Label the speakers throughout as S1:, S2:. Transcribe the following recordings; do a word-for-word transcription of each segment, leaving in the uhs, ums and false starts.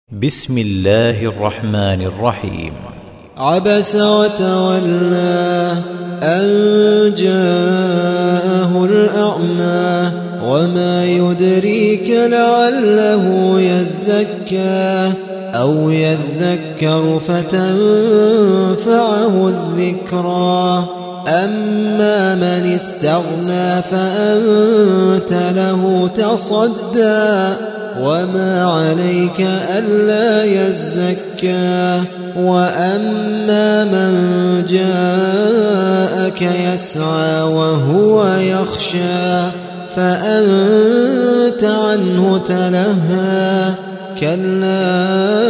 S1: بسم الله الرحمن الرحيم.
S2: عبس وتولى أن جاءه الأعمى وما يدريك لعله يزكى أو يذكر فتنفعه الذكرى. أما من استغنى فأنت له تصدى وما عليك ألا يزكى. وأما من جاءك يسعى وهو يخشى فأنت عنه تلهى. كلا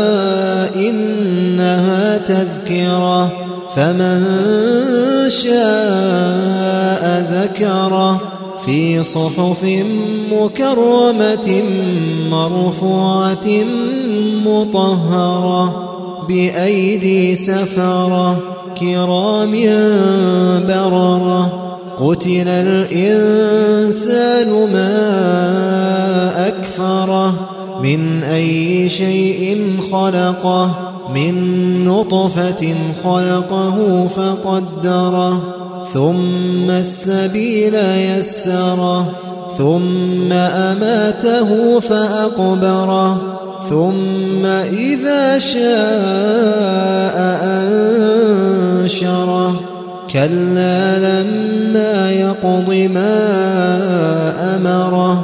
S2: إنها تذكرة فمن شاء ذكره في صحف مكرمة مرفوعة مطهرة بأيدي سفرة كرام بررة. قتل الإنسان ما أكفره من أي شيء خلقه من نطفة خلقه فقدره ثم السبيل يسره ثم أماته فأقبره ثم إذا شاء أنشره. كلا لما يقض ما أمره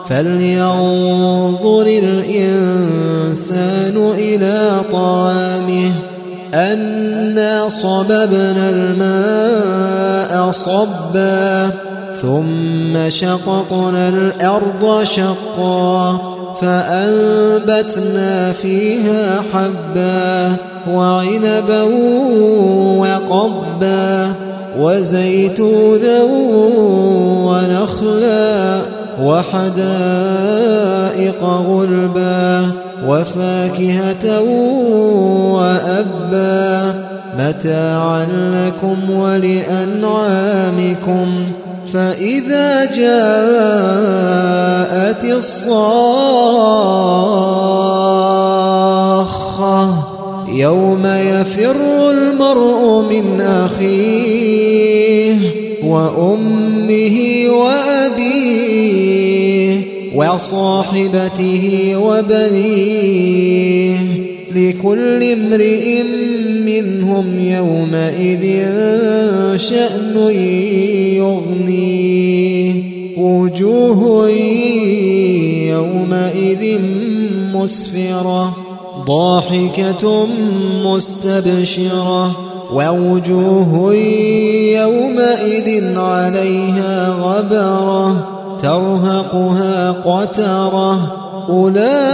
S2: فلينظر الإنسان إلى طعامه أنا صببنا الماء صبا ثم شققنا الأرض شقا فأنبتنا فيها حبا وعنبا وقبا وزيتونا ونخلا وحدائق غلبا وفاكهة وأبا متاعا لكم ولأنعامكم. فإذا جاءت الصاخة يوم يفر المرء من أخيه وأمه وأبيه وصاحبته وبنيه لكل امرئ منهم يومئذ شأن يغنيه. وجوه يومئذ مسفرة ضاحكة مستبشرة ووجوه يومئذ عليها غبرة ترهقها قترة.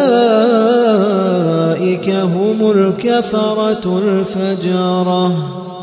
S2: أولئك هم الكفرة الفجرة.